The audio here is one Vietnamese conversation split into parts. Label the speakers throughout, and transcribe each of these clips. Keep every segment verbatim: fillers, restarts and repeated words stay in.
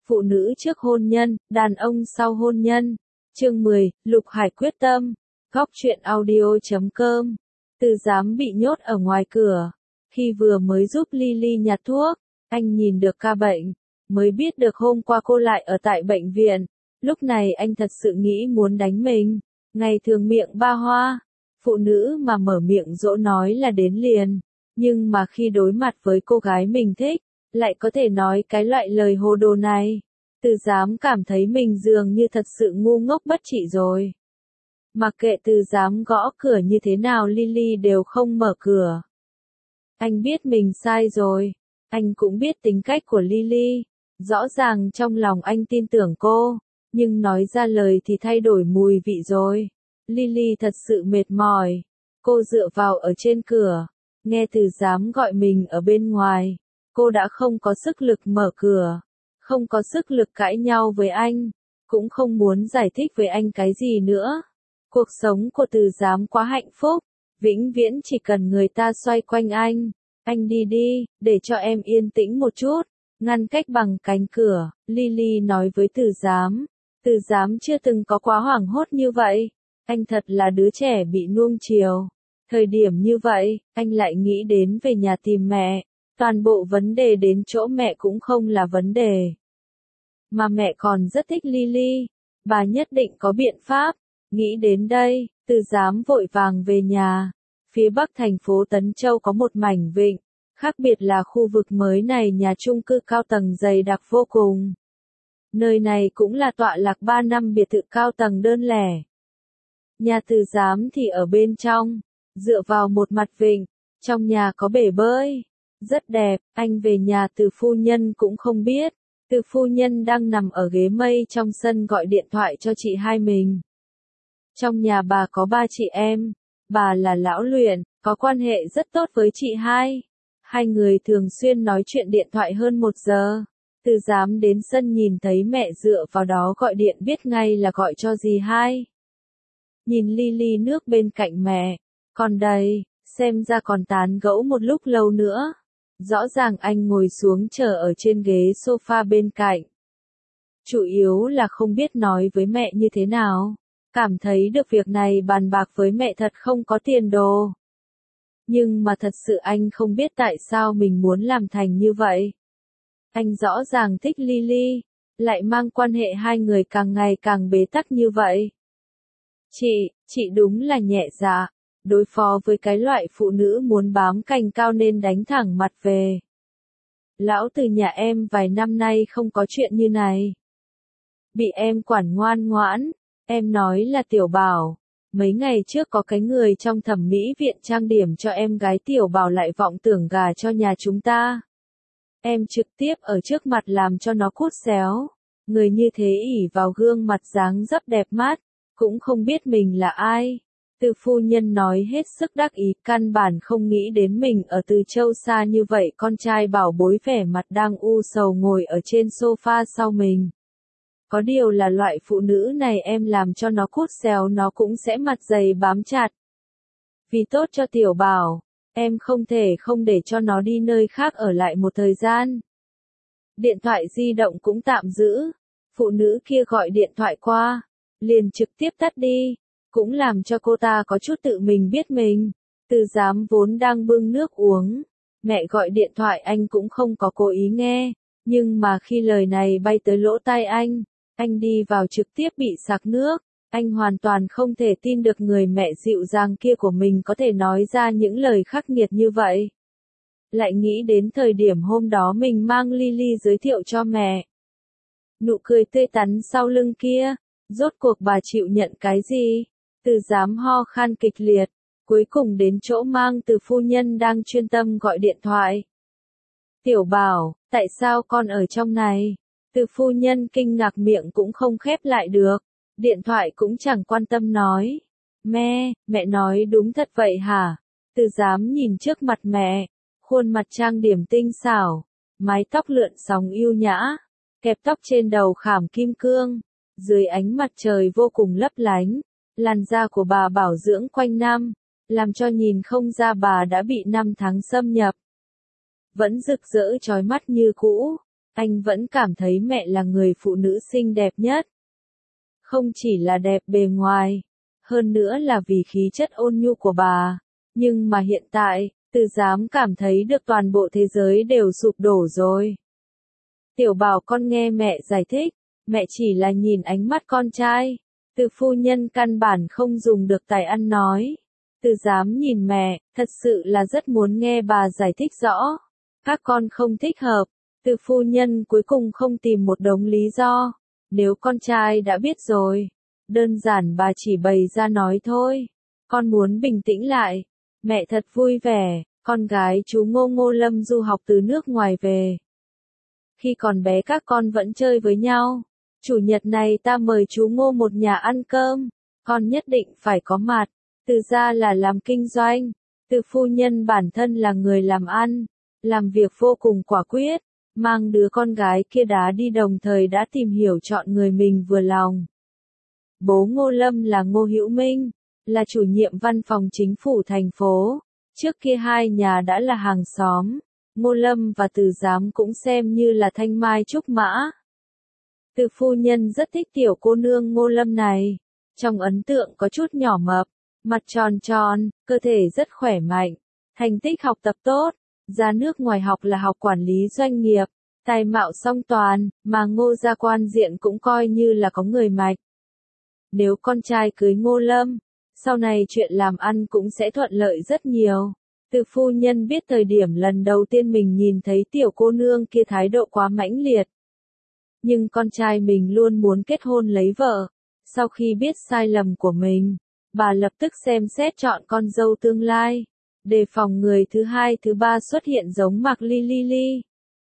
Speaker 1: Phụ nữ trước hôn nhân, đàn ông sau hôn nhân. Chương mười, Lục Hải quyết tâm. Góc truyện audio chấm com. Từ Giám bị nhốt ở ngoài cửa. Khi vừa mới giúp Lily nhặt thuốc, anh nhìn được ca bệnh, mới biết được hôm qua cô lại ở tại bệnh viện. Lúc này anh thật sự nghĩ muốn đánh mình. Ngày thường miệng ba hoa, phụ nữ mà mở miệng dỗ nói là đến liền. Nhưng mà khi đối mặt với cô gái mình thích, lại có thể nói cái loại lời hồ đồ này. Từ Giám cảm thấy mình dường như thật sự ngu ngốc bất trị rồi. Mặc kệ Từ Giám gõ cửa như thế nào Lily đều không mở cửa. Anh biết mình sai rồi. Anh cũng biết tính cách của Lily. Rõ ràng trong lòng anh tin tưởng cô, nhưng nói ra lời thì thay đổi mùi vị rồi. Lily thật sự mệt mỏi. Cô dựa vào ở trên cửa, nghe Từ Giám gọi mình ở bên ngoài. Cô đã không có sức lực mở cửa, không có sức lực cãi nhau với anh, cũng không muốn giải thích với anh cái gì nữa. Cuộc sống của Từ Giám quá hạnh phúc, vĩnh viễn chỉ cần người ta xoay quanh anh. Anh đi đi, để cho em yên tĩnh một chút. Ngăn cách bằng cánh cửa, Lily nói với Từ Giám. Từ Giám chưa từng có quá hoảng hốt như vậy. Anh thật là đứa trẻ bị nuông chiều. Thời điểm như vậy, anh lại nghĩ đến về nhà tìm mẹ. Toàn bộ vấn đề đến chỗ mẹ cũng không là vấn đề. Mà mẹ còn rất thích Lily. Bà nhất định có biện pháp. Nghĩ đến đây, Từ Giám vội vàng về nhà. Phía bắc thành phố Tấn Châu có một mảnh vịnh. Khác biệt là khu vực mới này nhà chung cư cao tầng dày đặc vô cùng. Nơi này cũng là tọa lạc ba năm biệt thự cao tầng đơn lẻ. Nhà Từ Giám thì ở bên trong, dựa vào một mặt vịnh. Trong nhà có bể bơi. Rất đẹp, anh về nhà Từ phu nhân cũng không biết. Từ phu nhân đang nằm ở ghế mây trong sân gọi điện thoại cho chị hai mình. Trong nhà bà có ba chị em. Bà là lão luyện, có quan hệ rất tốt với chị hai. Hai người thường xuyên nói chuyện điện thoại hơn một giờ. Từ Giám đến sân nhìn thấy mẹ dựa vào đó gọi điện biết ngay là gọi cho dì hai. Nhìn ly ly nước bên cạnh mẹ, còn đầy, xem ra còn tán gẫu một lúc lâu nữa. Rõ ràng anh ngồi xuống chờ ở trên ghế sofa bên cạnh. Chủ yếu là không biết nói với mẹ như thế nào. Cảm thấy được việc này bàn bạc với mẹ thật không có tiền đồ. Nhưng mà thật sự anh không biết tại sao mình muốn làm thành như vậy. Anh rõ ràng thích Lily, lại mang quan hệ hai người càng ngày càng bế tắc như vậy. Chị, chị đúng là nhẹ dạ. Đối phó với cái loại phụ nữ muốn bám cành cao nên đánh thẳng mặt về. Lão từ nhà em vài năm nay không có chuyện như này. Bị em quản ngoan ngoãn, em nói là Tiểu Bảo. Mấy ngày trước có cái người trong thẩm mỹ viện trang điểm cho em gái Tiểu Bảo lại vọng tưởng gả cho nhà chúng ta. Em trực tiếp ở trước mặt làm cho nó cút xéo. Người như thế ỷ vào gương mặt dáng dấp đẹp mắt, cũng không biết mình là ai. Từ phu nhân nói hết sức đắc ý, căn bản không nghĩ đến mình ở Từ Châu xa như vậy. Con trai bảo bối vẻ mặt đang u sầu ngồi ở trên sofa sau mình. Có điều là loại phụ nữ này em làm cho nó cút xéo nó cũng sẽ mặt dày bám chặt. Vì tốt cho Tiểu Bảo, em không thể không để cho nó đi nơi khác ở lại một thời gian. Điện thoại di động cũng tạm giữ. Phụ nữ kia gọi điện thoại qua, liền trực tiếp tắt đi. Cũng làm cho cô ta có chút tự mình biết mình. Từ Giám vốn đang bưng nước uống. Mẹ gọi điện thoại anh cũng không có cố ý nghe. Nhưng mà khi lời này bay tới lỗ tai anh, anh đi vào trực tiếp bị sặc nước. Anh hoàn toàn không thể tin được người mẹ dịu dàng kia của mình có thể nói ra những lời khắc nghiệt như vậy. Lại nghĩ đến thời điểm hôm đó mình mang Lily giới thiệu cho mẹ. Nụ cười tươi tắn sau lưng kia, rốt cuộc bà chịu nhận cái gì? Từ Giám ho khan kịch liệt, cuối cùng đến chỗ mang Từ phu nhân đang chuyên tâm gọi điện thoại. Tiểu Bảo, tại sao con ở trong này? Từ phu nhân kinh ngạc miệng cũng không khép lại được, điện thoại cũng chẳng quan tâm nói. Mẹ, mẹ nói đúng thật vậy hả? Từ Giám nhìn trước mặt mẹ, khuôn mặt trang điểm tinh xảo, mái tóc lượn sóng yêu nhã, kẹp tóc trên đầu khảm kim cương, dưới ánh mặt trời vô cùng lấp lánh. Làn da của bà bảo dưỡng quanh năm, làm cho nhìn không ra bà đã bị năm tháng xâm nhập. Vẫn rực rỡ chói mắt như cũ. anh vẫn cảm thấy mẹ là người phụ nữ xinh đẹp nhất. Không chỉ là đẹp bề ngoài, hơn nữa là vì khí chất ôn nhu của bà. Nhưng mà hiện tại, Từ Giám cảm thấy được toàn bộ thế giới đều sụp đổ rồi. Tiểu Bảo con nghe mẹ giải thích, mẹ chỉ là nhìn ánh mắt con trai. Từ phu nhân căn bản không dùng được tài ăn nói. Từ Giám nhìn mẹ, thật sự là rất muốn nghe bà giải thích rõ. Các con không thích hợp. Từ phu nhân cuối cùng không tìm một đống lý do. Nếu con trai đã biết rồi, đơn giản bà chỉ bày ra nói thôi. Con muốn bình tĩnh lại. Mẹ thật vui vẻ, con gái chú Ngô Ngô Lâm du học từ nước ngoài về. Khi còn bé các con vẫn chơi với nhau. Chủ nhật này ta mời chú Ngô một nhà ăn cơm, con nhất định phải có mặt. Từ gia là làm kinh doanh, Từ phu nhân bản thân là người làm ăn, làm việc vô cùng quả quyết, mang đứa con gái kia đá đi đồng thời đã tìm hiểu chọn người mình vừa lòng. Bố Ngô Lâm là Ngô Hữu Minh, là chủ nhiệm văn phòng chính phủ thành phố, trước kia hai nhà đã là hàng xóm, Ngô Lâm và Từ Giám cũng xem như là thanh mai trúc mã. Từ phu nhân rất thích tiểu cô nương Ngô Lâm này, trong ấn tượng có chút nhỏ mập, mặt tròn tròn, cơ thể rất khỏe mạnh, thành tích học tập tốt, ra nước ngoài học là học quản lý doanh nghiệp, tài mạo song toàn, mà Ngô gia quan diện cũng coi như là có người mạch. Nếu con trai cưới Ngô Lâm, sau này chuyện làm ăn cũng sẽ thuận lợi rất nhiều. Từ phu nhân biết thời điểm lần đầu tiên mình nhìn thấy tiểu cô nương kia thái độ quá mãnh liệt. Nhưng con trai mình luôn muốn kết hôn lấy vợ. Sau khi biết sai lầm của mình, bà lập tức xem xét chọn con dâu tương lai, đề phòng người thứ hai thứ ba xuất hiện giống Mạc Ly Ly Ly.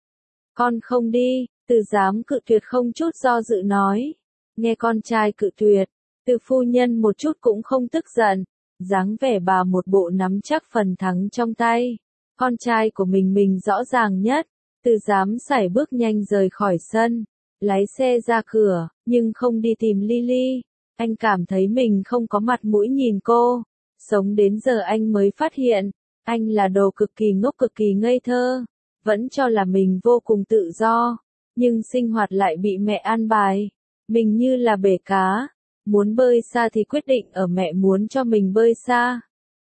Speaker 1: Con không đi, Từ Giám cự tuyệt không chút do dự nói. Nghe con trai cự tuyệt, Từ phu nhân một chút cũng không tức giận, dáng vẻ bà một bộ nắm chắc phần thắng trong tay. Con trai của mình mình rõ ràng nhất. Từ Giám sải bước nhanh rời khỏi sân, lái xe ra cửa, nhưng không đi tìm Lily. Anh cảm thấy mình không có mặt mũi nhìn cô. Sống đến giờ anh mới phát hiện, anh là đồ cực kỳ ngốc cực kỳ ngây thơ, vẫn cho là mình vô cùng tự do, nhưng sinh hoạt lại bị mẹ an bài. Mình như là bể cá, muốn bơi xa thì quyết định ở mẹ muốn cho mình bơi xa.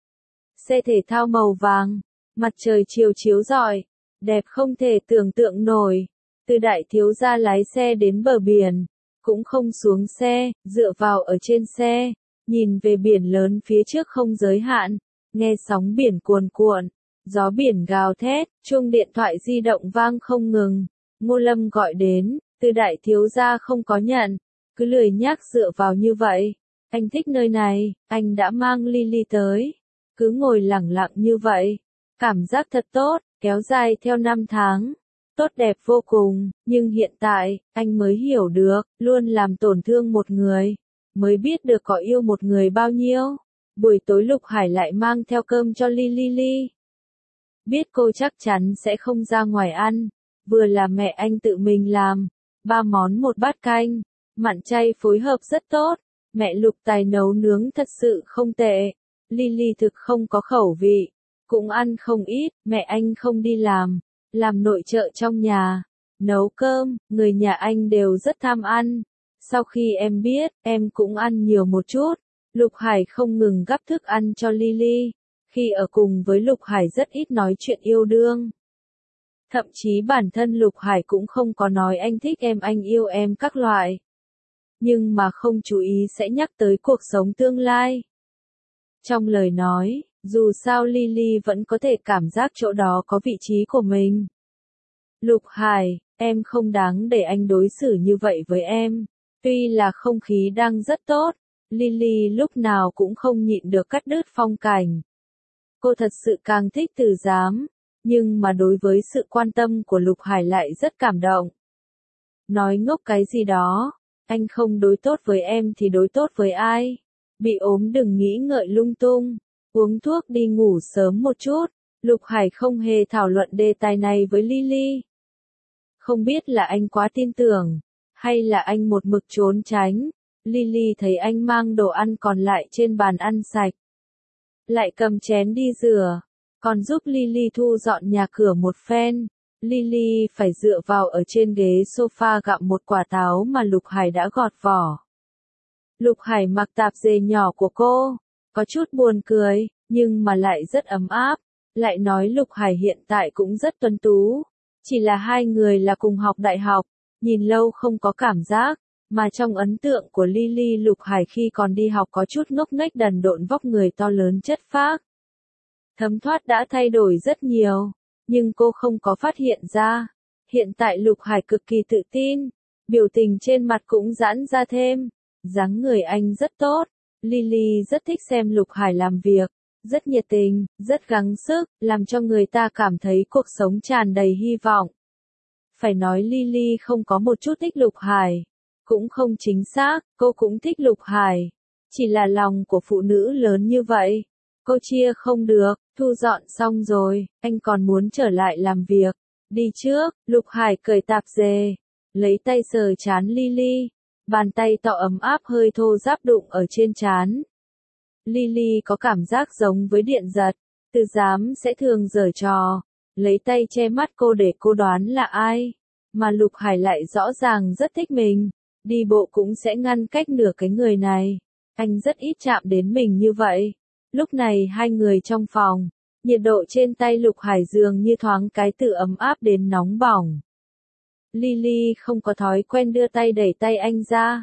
Speaker 1: Xe thể thao màu vàng, mặt trời chiều chiếu rọi, đẹp không thể tưởng tượng nổi. Từ đại thiếu gia lái xe đến bờ biển, cũng không xuống xe, dựa vào ở trên xe, nhìn về biển lớn phía trước không giới hạn, nghe sóng biển cuồn cuộn, gió biển gào thét, chuông điện thoại di động vang không ngừng. Ngô Lâm gọi đến, Từ đại thiếu gia không có nhận, cứ lười nhác dựa vào như vậy. Anh thích nơi này, anh đã mang Lily tới, cứ ngồi lẳng lặng như vậy, cảm giác thật tốt, kéo dài theo năm tháng. Tốt đẹp vô cùng, nhưng hiện tại, anh mới hiểu được, luôn làm tổn thương một người, mới biết được có yêu một người bao nhiêu. Buổi tối Lục Hải lại mang theo cơm cho Lily Ly. Biết cô chắc chắn sẽ không ra ngoài ăn, vừa là mẹ anh tự mình làm, ba món một bát canh, mặn chay phối hợp rất tốt, mẹ Lục tài nấu nướng thật sự không tệ. Lily thực không có khẩu vị, cũng ăn không ít, mẹ anh không đi làm. Làm nội trợ trong nhà, nấu cơm, người nhà anh đều rất tham ăn. Sau khi em biết, em cũng ăn nhiều một chút. Lục Hải không ngừng gắp thức ăn cho Lily. Khi ở cùng với Lục Hải rất ít nói chuyện yêu đương. Thậm chí bản thân Lục Hải cũng không có nói anh thích em anh yêu em các loại. Nhưng mà không chú ý sẽ nhắc tới cuộc sống tương lai. Trong lời nói, dù sao Lily vẫn có thể cảm giác chỗ đó có vị trí của mình. Lục Hải, em không đáng để anh đối xử như vậy với em. Tuy là không khí đang rất tốt, Lily lúc nào cũng không nhịn được cắt đứt phong cảnh. Cô thật sự càng thích Từ Giám, nhưng mà đối với sự quan tâm của Lục Hải lại rất cảm động. Nói ngốc cái gì đó, anh không đối tốt với em thì đối tốt với ai? Bị ốm đừng nghĩ ngợi lung tung. Uống thuốc đi ngủ sớm một chút. Lục Hải không hề thảo luận đề tài này với Lily. Không biết là anh quá tin tưởng, hay là anh một mực trốn tránh. Lily thấy anh mang đồ ăn còn lại trên bàn ăn sạch, lại cầm chén đi rửa, còn giúp Lily thu dọn nhà cửa một phen. Lily phải dựa vào ở trên ghế sofa gặm một quả táo mà Lục Hải đã gọt vỏ. Lục Hải mặc tạp dề nhỏ của cô, có chút buồn cười, nhưng mà lại rất ấm áp. Lại nói Lục Hải hiện tại cũng rất tuấn tú. Chỉ là hai người là cùng học đại học, nhìn lâu không có cảm giác, mà trong ấn tượng của Lily Lục Hải khi còn đi học có chút ngốc nghếch đần độn vóc người to lớn chất phác. Thấm thoát đã thay đổi rất nhiều, nhưng cô không có phát hiện ra. Hiện tại Lục Hải cực kỳ tự tin, biểu tình trên mặt cũng giãn ra thêm, dáng người anh rất tốt. Lily rất thích xem Lục Hải làm việc, rất nhiệt tình, rất gắng sức, làm cho người ta cảm thấy cuộc sống tràn đầy hy vọng. Phải nói Lily không có một chút thích Lục Hải, cũng không chính xác, cô cũng thích Lục Hải. Chỉ là lòng của phụ nữ lớn như vậy, cô chia không được. Thu dọn xong rồi, anh còn muốn trở lại làm việc. Đi trước, Lục Hải cởi tạp dề, lấy tay sờ trán Lily, bàn tay to ấm áp hơi thô ráp đụng ở trên trán. Lily có cảm giác giống với điện giật, Từ Giám sẽ thường giở trò, lấy tay che mắt cô để cô đoán là ai, mà Lục Hải lại rõ ràng rất thích mình, đi bộ cũng sẽ ngăn cách nửa cái người này, anh rất ít chạm đến mình như vậy. Lúc này hai người trong phòng, nhiệt độ trên tay Lục Hải dường như thoáng cái từ ấm áp đến nóng bỏng. Lily không có thói quen đưa tay đẩy tay anh ra,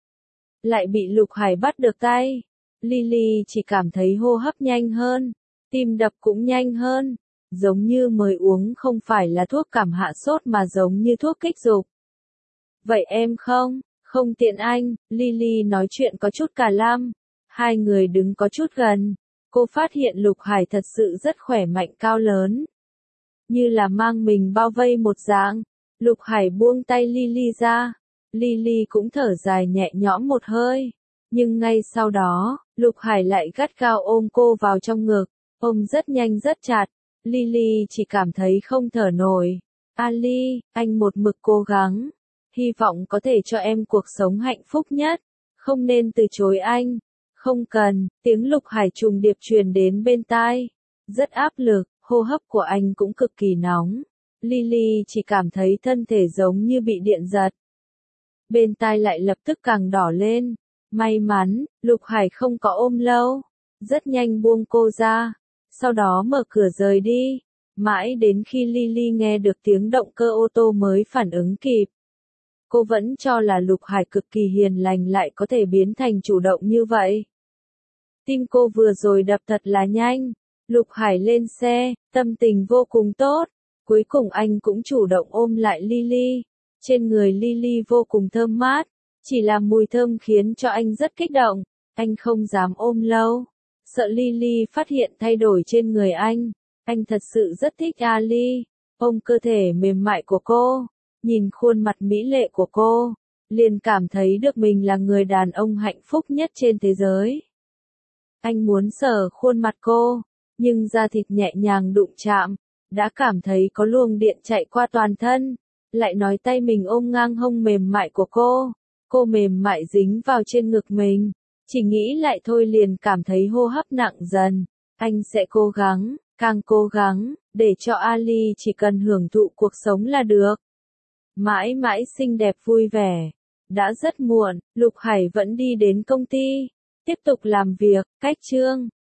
Speaker 1: lại bị Lục Hải bắt được tay. Lily chỉ cảm thấy hô hấp nhanh hơn, tim đập cũng nhanh hơn, giống như mới uống không phải là thuốc cảm hạ sốt mà giống như thuốc kích dục. Vậy em không, không tiện anh, Lily nói chuyện có chút cả lăm, hai người đứng có chút gần. Cô phát hiện Lục Hải thật sự rất khỏe mạnh cao lớn, như là mang mình bao vây một dạng. Lục Hải buông tay Lily ra, Lily cũng thở dài nhẹ nhõm một hơi, nhưng ngay sau đó, Lục Hải lại gắt gao ôm cô vào trong ngực, ôm rất nhanh rất chặt. Lily chỉ cảm thấy không thở nổi. Ali, anh một mực cố gắng, hy vọng có thể cho em cuộc sống hạnh phúc nhất, không nên từ chối anh. Không cần, tiếng Lục Hải trùng điệp truyền đến bên tai. Rất áp lực, hô hấp của anh cũng cực kỳ nóng. Lily chỉ cảm thấy thân thể giống như bị điện giật. Bên tai lại lập tức càng đỏ lên. May mắn, Lục Hải không có ôm lâu. Rất nhanh buông cô ra. Sau đó mở cửa rời đi. Mãi đến khi Lily nghe được tiếng động cơ ô tô mới phản ứng kịp. Cô vẫn cho là Lục Hải cực kỳ hiền lành lại có thể biến thành chủ động như vậy. Tim cô vừa rồi đập thật là nhanh. Lục Hải lên xe, tâm tình vô cùng tốt. Cuối cùng anh cũng chủ động ôm lại Lily. Trên người Lily vô cùng thơm mát. Chỉ là mùi thơm khiến cho anh rất kích động. Anh không dám ôm lâu. Sợ Lily phát hiện thay đổi trên người anh. Anh thật sự rất thích Ali. Ôm cơ thể mềm mại của cô. Nhìn khuôn mặt mỹ lệ của cô. Liền cảm thấy được mình là người đàn ông hạnh phúc nhất trên thế giới. Anh muốn sờ khuôn mặt cô, nhưng da thịt nhẹ nhàng đụng chạm, đã cảm thấy có luồng điện chạy qua toàn thân. Lại nói tay mình ôm ngang hông mềm mại của cô, cô mềm mại dính vào trên ngực mình. Chỉ nghĩ lại thôi liền cảm thấy hô hấp nặng dần. Anh sẽ cố gắng, càng cố gắng, để cho Ali chỉ cần hưởng thụ cuộc sống là được. Mãi mãi xinh đẹp vui vẻ. Đã rất muộn, Lục Hải vẫn đi đến công ty, tiếp tục làm việc. Cách chương